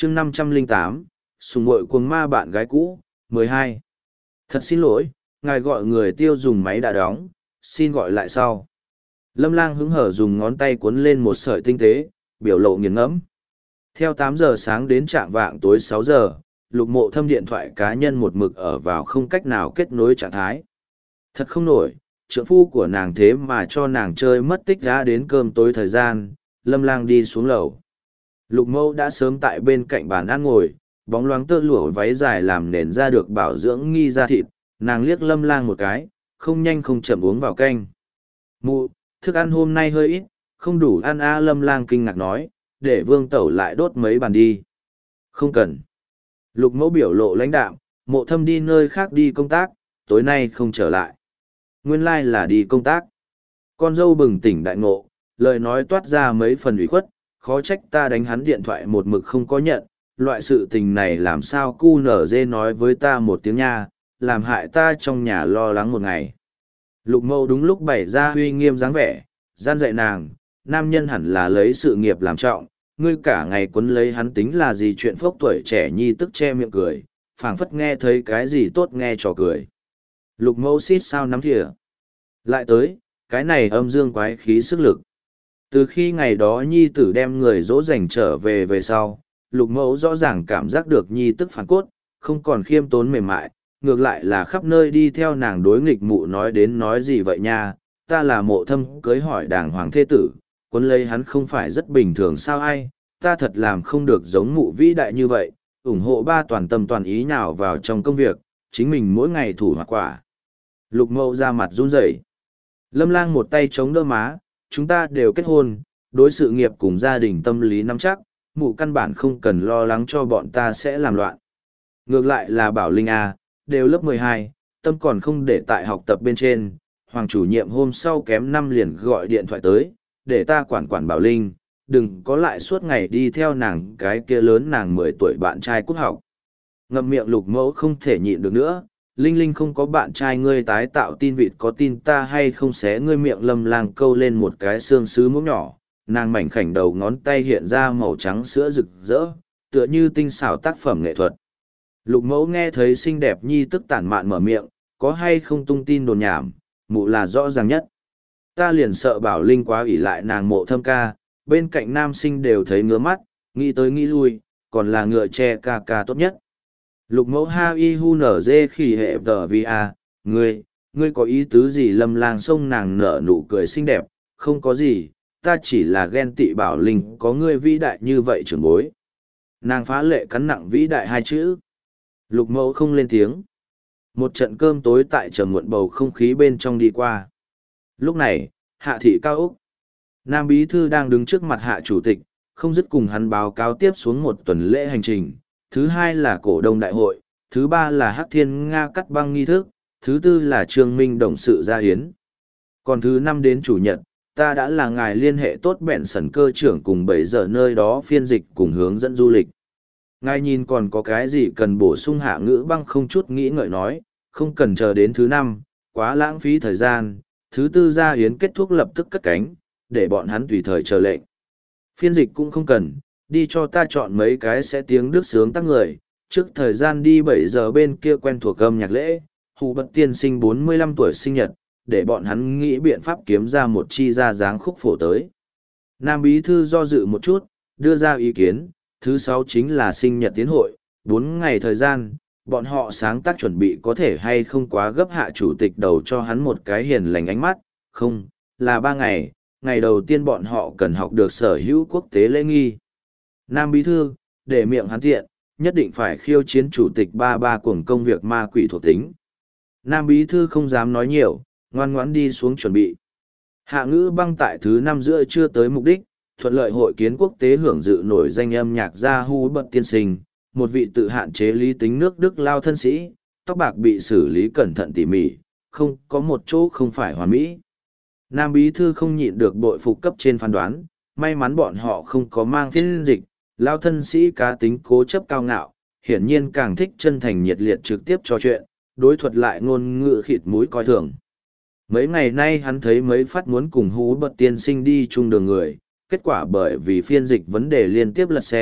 chương 508, sùng muội cuồng ma bạn gái cũ, 12. Thật xin lỗi, ngài gọi người tiêu dùng máy đã đóng, xin gọi lại sau. Lâm Lang hứng hở dùng ngón tay cuốn lên một sợi tinh tế, biểu lộ nghiền ngẫm. Theo 8 giờ sáng đến trạng vạng tối 6 giờ, Lục Mộ Thâm điện thoại cá nhân một mực ở vào không cách nào kết nối trạng thái. Thật không nổi, trượng phu của nàng thế mà cho nàng chơi mất tích ra đến cơm tối thời gian. Lâm Lang đi xuống lầu. Lục Mẫu đã sớm tại bên cạnh bàn ăn ngồi, bóng loáng tơ lụa váy dài làm nền ra được bảo dưỡng nghi da thịt. Nàng liếc Lâm Lang một cái, không nhanh không chậm uống vào canh. Mụ, thức ăn hôm nay hơi ít, không đủ ăn a. Lâm Lang kinh ngạc nói, để Vương Tẩu lại đốt mấy bàn đi. Không cần. Lục Mẫu biểu lộ lãnh đạm, Mộ Thâm đi nơi khác đi công tác, tối nay không trở lại. Nguyên lai là đi công tác. Con dâu bừng tỉnh đại ngộ, lời nói toát ra mấy phần ủy khuất, khó trách ta đánh hắn điện thoại một mực không có nhận, loại sự tình này làm sao cu nở dê nói với ta một tiếng nha, làm hại ta trong nhà lo lắng một ngày. Lục Mẫu đúng lúc bày ra uy nghiêm dáng vẻ, gian dạy nàng, nam nhân hẳn là lấy sự nghiệp làm trọng, ngươi cả ngày quấn lấy hắn tính là gì. Chuyện phốc tuổi trẻ nhi tức che miệng cười, phảng phất nghe thấy cái gì tốt nghe trò cười. Lục Mẫu xít sao nắm thìa. Lại tới, cái này âm dương quái khí sức lực. Từ khi ngày đó nhi tử đem người dỗ dành trở về sau, Lục Mẫu rõ ràng cảm giác được nhi tức phản cốt, không còn khiêm tốn mềm mại, ngược lại là khắp nơi đi theo nàng đối nghịch. Mụ nói đến nói gì vậy nha, ta là Mộ Thâm cưới hỏi đàng hoàng thê tử, quấn lấy hắn không phải rất bình thường sao ai, ta thật làm không được giống mụ vĩ đại như vậy, ủng hộ ba toàn tâm toàn ý nào vào trong công việc, chính mình mỗi ngày thủ hoặc quả. Lục Mẫu ra mặt run rẩy. Lâm Lang một tay chống đỡ má, chúng ta đều kết hôn, đối sự nghiệp cùng gia đình tâm lý nắm chắc, mụ căn bản không cần lo lắng cho bọn ta sẽ làm loạn. Ngược lại là Bảo Linh A, đều lớp 12, tâm còn không để tại học tập bên trên, Hoàng chủ nhiệm hôm sau kém 5 liền gọi điện thoại tới, để ta quản quản Bảo Linh, đừng có lại suốt ngày đi theo nàng cái kia lớn nàng 10 tuổi bạn trai cút học. Ngậm miệng Lục Mẫu không thể nhịn được nữa, Linh Linh không có bạn trai ngươi tái tạo tin vịt có tin ta hay không xé ngươi miệng. Lâm Lang câu lên một cái xương sứ muỗng nhỏ, nàng mảnh khảnh đầu ngón tay hiện ra màu trắng sữa rực rỡ, tựa như tinh xảo tác phẩm nghệ thuật. Lục Mẫu nghe thấy xinh đẹp nhi tức tản mạn mở miệng, có hay không tung tin đồn nhảm, mụ là rõ ràng nhất. Ta liền sợ Bảo Linh quá ỷ lại nàng Mộ Thâm ca, bên cạnh nam sinh đều thấy ngứa mắt, nghĩ tới nghĩ lui, còn là ngựa che ca ca tốt nhất. Lục Mẫu ha y hu nở dê khỉ hệ tờ vi a, ngươi có ý tứ gì? Lâm Lang xông nàng nở nụ cười xinh đẹp, không có gì, ta chỉ là ghen tị Bảo Linh có ngươi vĩ đại như vậy trưởng bối. Nàng phá lệ cắn nặng vĩ đại hai chữ. Lục Mẫu không lên tiếng. Một trận cơm tối tại trầm muộn bầu không khí bên trong đi qua. Lúc này, Hạ thị cao úc. Nam bí thư đang đứng trước mặt Hạ chủ tịch, không dứt cùng hắn báo cáo tiếp xuống một tuần lễ hành trình. Thứ hai là cổ đông đại hội, thứ ba là Hắc Thiên Nga cắt băng nghi thức, thứ tư là Trương Minh đồng sự gia hiến. Còn thứ năm đến chủ nhật, ta đã là ngài liên hệ tốt bẹn sẩn cơ trưởng cùng 7 giờ nơi đó phiên dịch cùng hướng dẫn du lịch. Ngài nhìn còn có cái gì cần bổ sung? Hạ Ngữ Băng không chút nghĩ ngợi nói, không cần chờ đến thứ năm, quá lãng phí thời gian. Thứ tư gia hiến kết thúc lập tức cất cánh, để bọn hắn tùy thời chờ lệnh. Phiên dịch cũng không cần, đi cho ta chọn mấy cái sẽ tiếng Đức sướng tác người, trước thời gian đi 7 giờ bên kia quen thuộc âm nhạc lễ, Hù Bật tiên sinh 45 tuổi sinh nhật, để bọn hắn nghĩ biện pháp kiếm ra một chi ra dáng khúc phổ tới. Nam bí thư do dự một chút, đưa ra ý kiến, thứ 6 chính là sinh nhật tiến hội, 4 ngày thời gian, bọn họ sáng tác chuẩn bị có thể hay không quá gấp? Hạ chủ tịch đầu cho hắn một cái hiền lành ánh mắt, không, là 3 ngày, ngày đầu tiên bọn họ cần học được sở hữu quốc tế lễ nghi. Nam bí thư, để miệng hắn tiện, nhất định phải khiêu chiến chủ tịch ba cuồng công việc ma quỷ thuộc tính. Nam bí thư không dám nói nhiều, ngoan ngoãn đi xuống chuẩn bị. Hạ Ngữ Băng tại thứ 5 giữa chưa tới mục đích, thuận lợi hội kiến quốc tế hưởng dự nổi danh âm nhạc gia Hu Bật tiên sinh, một vị tự hạn chế lý tính nước Đức lao thân sĩ, tóc bạc bị xử lý cẩn thận tỉ mỉ, không có một chỗ không phải hoàn mỹ. Nam bí thư không nhịn được bội phục cấp trên phán đoán, may mắn bọn họ không có mang phiên dịch, lao thân sĩ cá tính cố chấp cao ngạo, hiển nhiên càng thích chân thành nhiệt liệt trực tiếp trò chuyện, đối thuật lại ngôn ngữ khịt mũi coi thường. Mấy ngày nay hắn thấy mấy phát muốn cùng Hú Bật tiên sinh đi chung đường người, kết quả bởi vì phiên dịch vấn đề liên tiếp lật xe,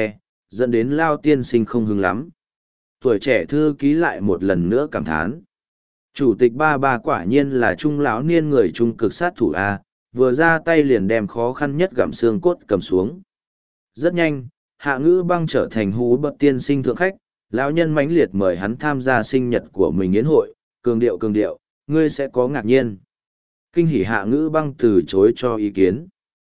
dẫn đến Lao tiên sinh không hứng lắm. Tuổi trẻ thư ký lại một lần nữa cảm thán. Chủ tịch ba ba quả nhiên là trung lão niên người trung cực sát thủ A, vừa ra tay liền đem khó khăn nhất gặm xương cốt cầm xuống. Rất nhanh, Hạ Ngữ Băng trở thành hú bậc tiên sinh thượng khách, lão nhân mãnh liệt mời hắn tham gia sinh nhật của mình yến hội, cường điệu, ngươi sẽ có ngạc nhiên. Kinh hỉ Hạ Ngữ Băng từ chối cho ý kiến.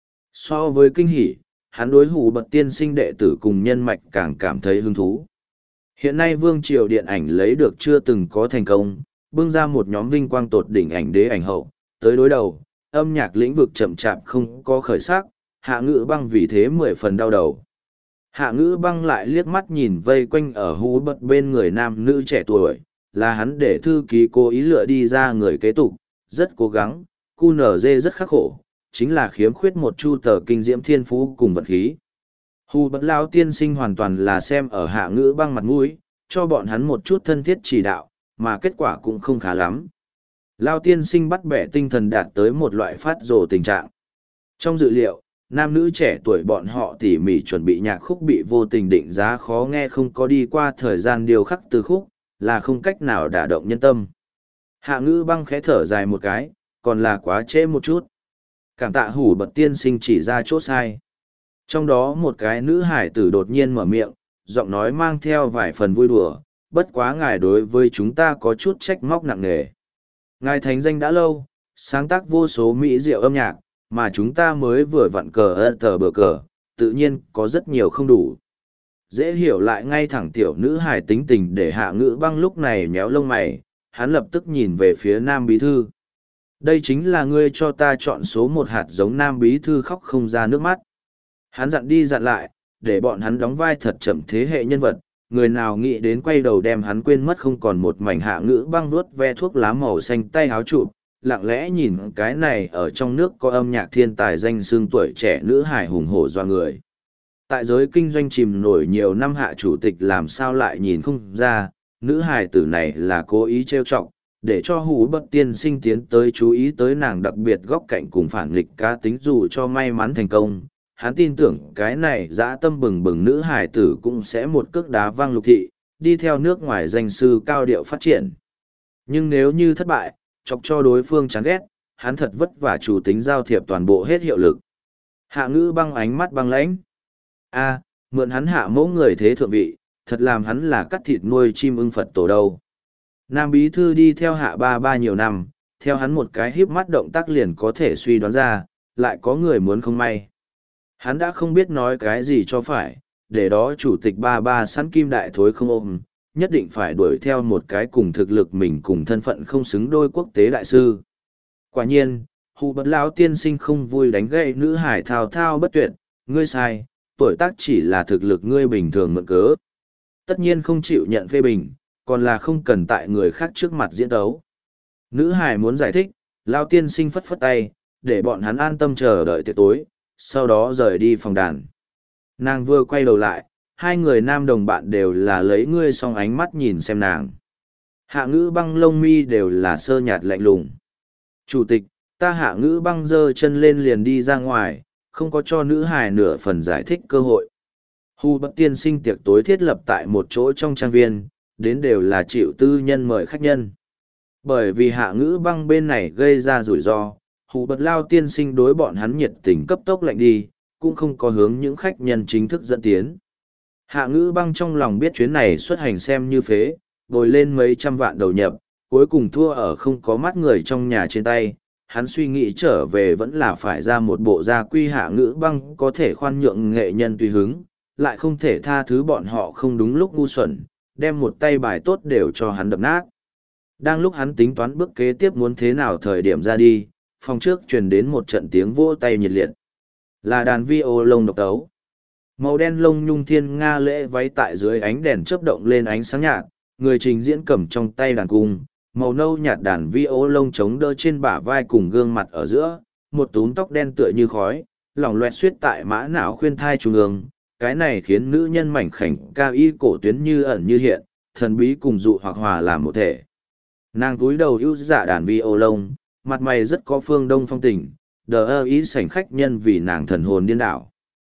So với kinh hỉ, hắn đối hú bậc tiên sinh đệ tử cùng nhân mạch càng cảm thấy hứng thú. Hiện nay Vương Triều điện ảnh lấy được chưa từng có thành công, bưng ra một nhóm vinh quang tột đỉnh ảnh đế ảnh hậu, tới đối đầu, âm nhạc lĩnh vực chậm chạp không có khởi sắc, Hạ Ngữ Băng vì thế 10 phần đau đầu. Hạ Ngữ Băng lại liếc mắt nhìn vây quanh ở hú bật bên người nam nữ trẻ tuổi, là hắn để thư ký cố ý lựa đi ra người kế tục, rất cố gắng, QNZ rất khắc khổ, chính là khiếm khuyết một chu tờ kinh diễm thiên phú cùng vật khí. Hú bật lão tiên sinh hoàn toàn là xem ở Hạ Ngữ Băng mặt mũi, cho bọn hắn một chút thân thiết chỉ đạo, mà kết quả cũng không khá lắm. Lao tiên sinh bắt bẻ tinh thần đạt tới một loại phát rồ tình trạng. Trong dự liệu, nam nữ trẻ tuổi bọn họ tỉ mỉ chuẩn bị nhạc khúc bị vô tình định giá khó nghe không có đi qua thời gian điều khắc từ khúc, là không cách nào đả động nhân tâm. Hạ Ngữ Băng khẽ thở dài một cái, còn là quá trễ một chút. Cảm tạ hủ bật tiên sinh chỉ ra chỗ sai. Trong đó một cái nữ hải tử đột nhiên mở miệng, giọng nói mang theo vài phần vui đùa, bất quá ngài đối với chúng ta có chút trách móc nặng nề. Ngài thành danh đã lâu, sáng tác vô số mỹ diệu âm nhạc, mà chúng ta mới vừa vặn tờ bờ cờ, tự nhiên có rất nhiều không đủ. Dễ hiểu lại ngay thẳng tiểu nữ hài tính tình để Hạ Ngữ Băng lúc này méo lông mày, hắn lập tức nhìn về phía Nam Bí Thư. Đây chính là ngươi cho ta chọn số một hạt giống. Nam Bí Thư khóc không ra nước mắt. Hắn dặn đi dặn lại, để bọn hắn đóng vai thật chậm thế hệ nhân vật, người nào nghĩ đến quay đầu đem hắn quên mất không còn một mảnh. Hạ Ngữ Băng nuốt ve thuốc lá màu xanh tay áo chụp, lặng lẽ nhìn cái này ở trong nước có âm nhạc thiên tài danh xưng tuổi trẻ nữ hài hùng hổ doa người. Tại giới kinh doanh chìm nổi nhiều năm Hạ chủ tịch làm sao lại nhìn không ra, nữ hài tử này là cố ý trêu chọc, để cho hú bất tiên sinh tiến tới chú ý tới nàng đặc biệt góc cạnh cùng phản nghịch cá tính. Dù cho may mắn thành công, hắn tin tưởng cái này dã tâm bừng bừng nữ hài tử cũng sẽ một cước đá văng Lục thị, đi theo nước ngoài danh sư cao điệu phát triển. Nhưng nếu như thất bại, chọc cho đối phương chán ghét, hắn thật vất vả chủ tính giao thiệp toàn bộ hết hiệu lực. Hạ Ngữ Băng ánh mắt băng lãnh. Mượn hắn Hạ mẫu người thế thượng vị, thật làm hắn là cắt thịt nuôi chim ưng Phật tổ đâu. Nam Bí Thư đi theo Hạ ba ba nhiều năm, theo hắn một cái híp mắt động tác liền có thể suy đoán ra, lại có người muốn không may. Hắn đã không biết nói cái gì cho phải, để đó chủ tịch ba ba sẵn kim đại thối không ôm, nhất định phải đuổi theo một cái cùng thực lực mình cùng thân phận không xứng đôi quốc tế đại sư. Quả nhiên, hù bật lão tiên sinh không vui đánh gậy nữ hải thao thao bất tuyệt, ngươi sai, tuổi tác chỉ là thực lực ngươi bình thường mượn cớ. Tất nhiên không chịu nhận phê bình, còn là không cần tại người khác trước mặt diễn tấu. Nữ hải muốn giải thích, lão tiên sinh phất phất tay, để bọn hắn an tâm chờ đợi tiệc tối, sau đó rời đi phòng đàn. Nàng vừa quay đầu lại, hai người nam đồng bạn đều là lấy ngươi song ánh mắt nhìn xem nàng. Hạ Ngữ Băng lông mi đều là sơ nhạt lạnh lùng. Chủ tịch, ta Hạ Ngữ Băng giơ chân lên liền đi ra ngoài, không có cho nữ hài nửa phần giải thích cơ hội. Hù bất tiên sinh tiệc tối thiết lập tại một chỗ trong trang viên, đến đều là chịu tư nhân mời khách nhân. Bởi vì Hạ Ngữ Băng bên này gây ra rủi ro, hù bất lao tiên sinh đối bọn hắn nhiệt tình cấp tốc lạnh đi, cũng không có hướng những khách nhân chính thức dẫn tiến. Hạ Ngữ Băng trong lòng biết chuyến này xuất hành xem như phế, bồi lên mấy trăm vạn đầu nhập, cuối cùng thua ở không có mắt người trong nhà trên tay. Hắn suy nghĩ trở về vẫn là phải ra một bộ gia quy. Hạ Ngữ Băng có thể khoan nhượng nghệ nhân tùy hứng, lại không thể tha thứ bọn họ không đúng lúc ngu xuẩn, đem một tay bài tốt đều cho hắn đập nát. Đang lúc hắn tính toán bước kế tiếp muốn thế nào thời điểm ra đi, phòng trước truyền đến một trận tiếng vỗ tay nhiệt liệt. Là đàn vi ô lông độc tấu. Màu đen lông nhung thiên nga lễ váy tại dưới ánh đèn chớp động lên ánh sáng nhạt, người trình diễn cầm trong tay đàn cung, màu nâu nhạt đàn vi ô lông chống đỡ trên bả vai cùng gương mặt ở giữa, một túm tóc đen tựa như khói, lỏng loẹt suýt tại mã não khuyên thai trung ương. Cái này khiến nữ nhân mảnh khảnh cao y cổ tuyến như ẩn như hiện, thần bí cùng dụ hoặc hòa làm một thể. Nàng cúi đầu ưu dạ đàn vi ô lông, mặt mày rất có phương đông phong tình, đờ ơ ý sảnh khách nhân vì nàng thần hồn điên đảo.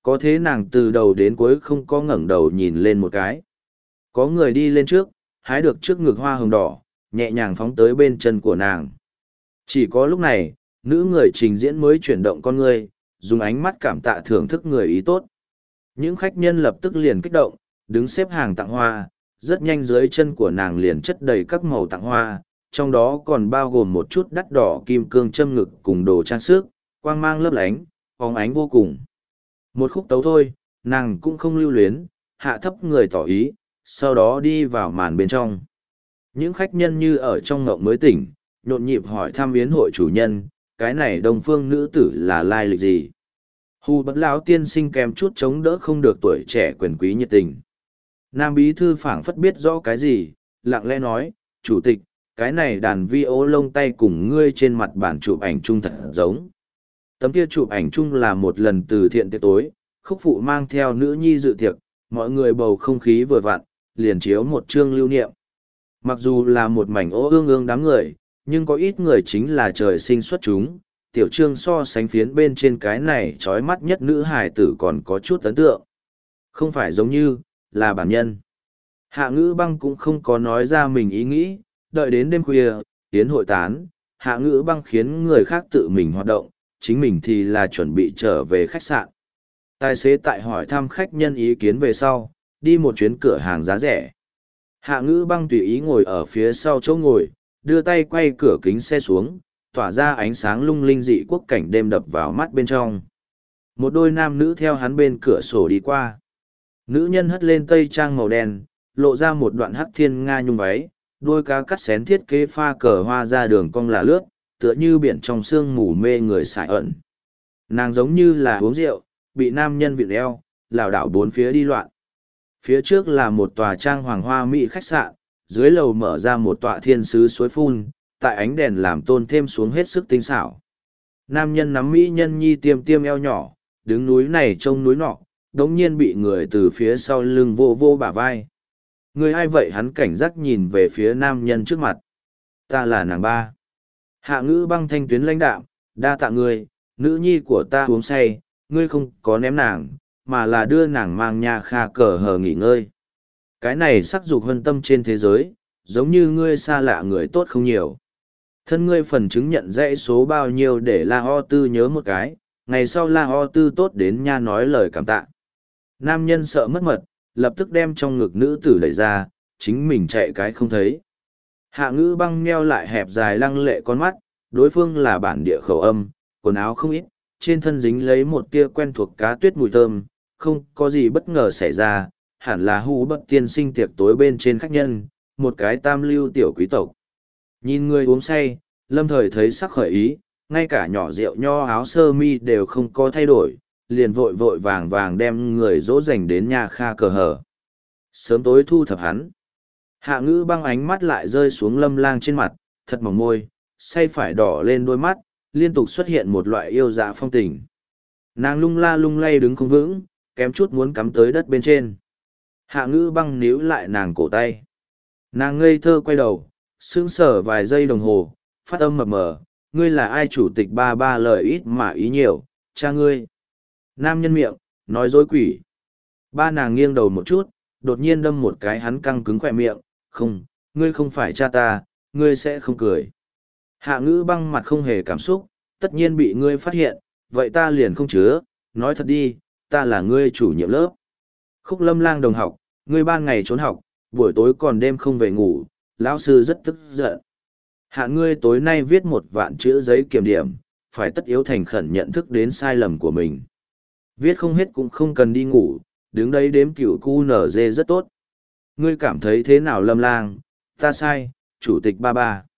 Có thế nàng từ đầu đến cuối không có ngẩng đầu nhìn lên một cái. Có người đi lên trước, hái được trước ngực hoa hồng đỏ, nhẹ nhàng phóng tới bên chân của nàng. Chỉ có lúc này, nữ người trình diễn mới chuyển động con người, dùng ánh mắt cảm tạ thưởng thức người ý tốt. Những khách nhân lập tức liền kích động, đứng xếp hàng tặng hoa, rất nhanh dưới chân của nàng liền chất đầy các màu tặng hoa, trong đó còn bao gồm một chút đắt đỏ kim cương châm ngực cùng đồ trang sức, quang mang lấp lánh, phóng ánh vô cùng. Một khúc tấu thôi, nàng cũng không lưu luyến, hạ thấp người tỏ ý, sau đó đi vào màn bên trong. Những khách nhân như ở trong ngộng mới tỉnh, nhộn nhịp hỏi thăm yến hội chủ nhân, cái này đông phương nữ tử là lai lịch gì? Hù bất lão tiên sinh kèm chút chống đỡ không được tuổi trẻ quyền quý nhiệt tình. Nam bí thư phảng phất biết rõ cái gì, lặng lẽ nói, chủ tịch, cái này đàn vi ô lông tay cùng ngươi trên mặt bản chụp ảnh chung thật giống. Tấm kia chụp ảnh chung là một lần từ thiện tiệc tối, khúc phụ mang theo nữ nhi dự tiệc, mọi người bầu không khí vừa vặn, liền chiếu một chương lưu niệm. Mặc dù là một mảnh ố ương ương đám người, nhưng có ít người chính là trời sinh xuất chúng, tiểu trương so sánh phiến bên trên cái này trói mắt nhất nữ hài tử còn có chút ấn tượng. Không phải giống như, là bản nhân. Hạ ngữ băng cũng không có nói ra mình ý nghĩ, đợi đến đêm khuya, tiến hội tán, hạ ngữ băng khiến người khác tự mình hoạt động, chính mình thì là chuẩn bị trở về khách sạn. Tài xế tại hỏi thăm khách nhân ý kiến về sau, đi một chuyến cửa hàng giá rẻ. Hạ ngữ băng tùy ý ngồi ở phía sau chỗ ngồi, đưa tay quay cửa kính xe xuống, tỏa ra ánh sáng lung linh dị quốc cảnh đêm đập vào mắt bên trong. Một đôi nam nữ theo hắn bên cửa sổ đi qua. Nữ nhân hất lên tây trang màu đen, lộ ra một đoạn hắc thiên nga nhung váy, đôi cá cắt xén thiết kế pha cờ hoa ra đường cong là lướt, tựa như biển trong sương mù mê người sải ẩn. Nàng giống như là uống rượu, bị nam nhân vịn eo, lảo đảo bốn phía đi loạn. Phía trước là một tòa trang hoàng hoa mỹ khách sạn, dưới lầu mở ra một tọa thiên sứ suối phun, tại ánh đèn làm tôn thêm xuống hết sức tinh xảo. Nam nhân nắm mỹ nhân nhi tiêm tiêm eo nhỏ, đứng núi này trông núi nọ, đống nhiên bị người từ phía sau lưng vô vô bả vai. Người ai vậy? Hắn cảnh giác nhìn về phía nam nhân trước mặt. Ta là nàng ba. Hạ ngữ băng thanh tuyến lãnh đạm, đa tạ ngươi, nữ nhi của ta uống say, ngươi không có ném nàng, mà là đưa nàng mang nhà kha cờ hờ nghỉ ngơi. Cái này sắc dục hân tâm trên thế giới, giống như ngươi xa lạ người tốt không nhiều. Thân ngươi phần chứng nhận dãy số bao nhiêu để La Ho Tư nhớ một cái, ngày sau La Ho Tư tốt đến nha nói lời cảm tạ. Nam nhân sợ mất mật, lập tức đem trong ngực nữ tử đẩy ra, chính mình chạy cái không thấy. Hạ ngữ băng nheo lại hẹp dài lăng lệ con mắt, đối phương là bản địa khẩu âm, quần áo không ít, trên thân dính lấy một tia quen thuộc cá tuyết mùi thơm, không có gì bất ngờ xảy ra, hẳn là hú bất tiên sinh tiệc tối bên trên khách nhân, một cái tam lưu tiểu quý tộc. Nhìn người uống say, lâm thời thấy sắc khởi ý, ngay cả nhỏ rượu nho áo sơ mi đều không có thay đổi, liền vội vội vàng vàng đem người dỗ dành đến nhà kha cờ hở. Sớm tối thu thập hắn. Hạ ngữ băng ánh mắt lại rơi xuống lâm lang trên mặt, thật mỏng môi, say phải đỏ lên đôi mắt, liên tục xuất hiện một loại yêu dạ phong tình. Nàng lung la lung lay đứng không vững, kém chút muốn cắm tới đất bên trên. Hạ ngữ băng níu lại nàng cổ tay. Nàng ngây thơ quay đầu, sững sờ vài giây đồng hồ, phát âm mập mờ, ngươi là ai? Chủ tịch ba ba lời ít mà ý nhiều, cha ngươi. Nam nhân miệng, nói dối quỷ. Ba nàng nghiêng đầu một chút, đột nhiên đâm một cái hắn căng cứng khỏe miệng, không, ngươi không phải cha ta, ngươi sẽ không cười. Hạ ngữ băng mặt không hề cảm xúc, tất nhiên bị ngươi phát hiện, vậy ta liền không chứa, nói thật đi, ta là ngươi chủ nhiệm lớp. Khúc Lâm Lang đồng học, ngươi ban ngày trốn học, buổi tối còn đêm không về ngủ, lão sư rất tức giận. Hạ ngươi tối nay viết 1.000 chữ giấy kiểm điểm, phải tất yếu thành khẩn nhận thức đến sai lầm của mình. Viết không hết cũng không cần đi ngủ, đứng đấy đếm cửu cu nở dê rất tốt. Ngươi cảm thấy thế nào Lâm Lang? Ta sai, chủ tịch ba ba.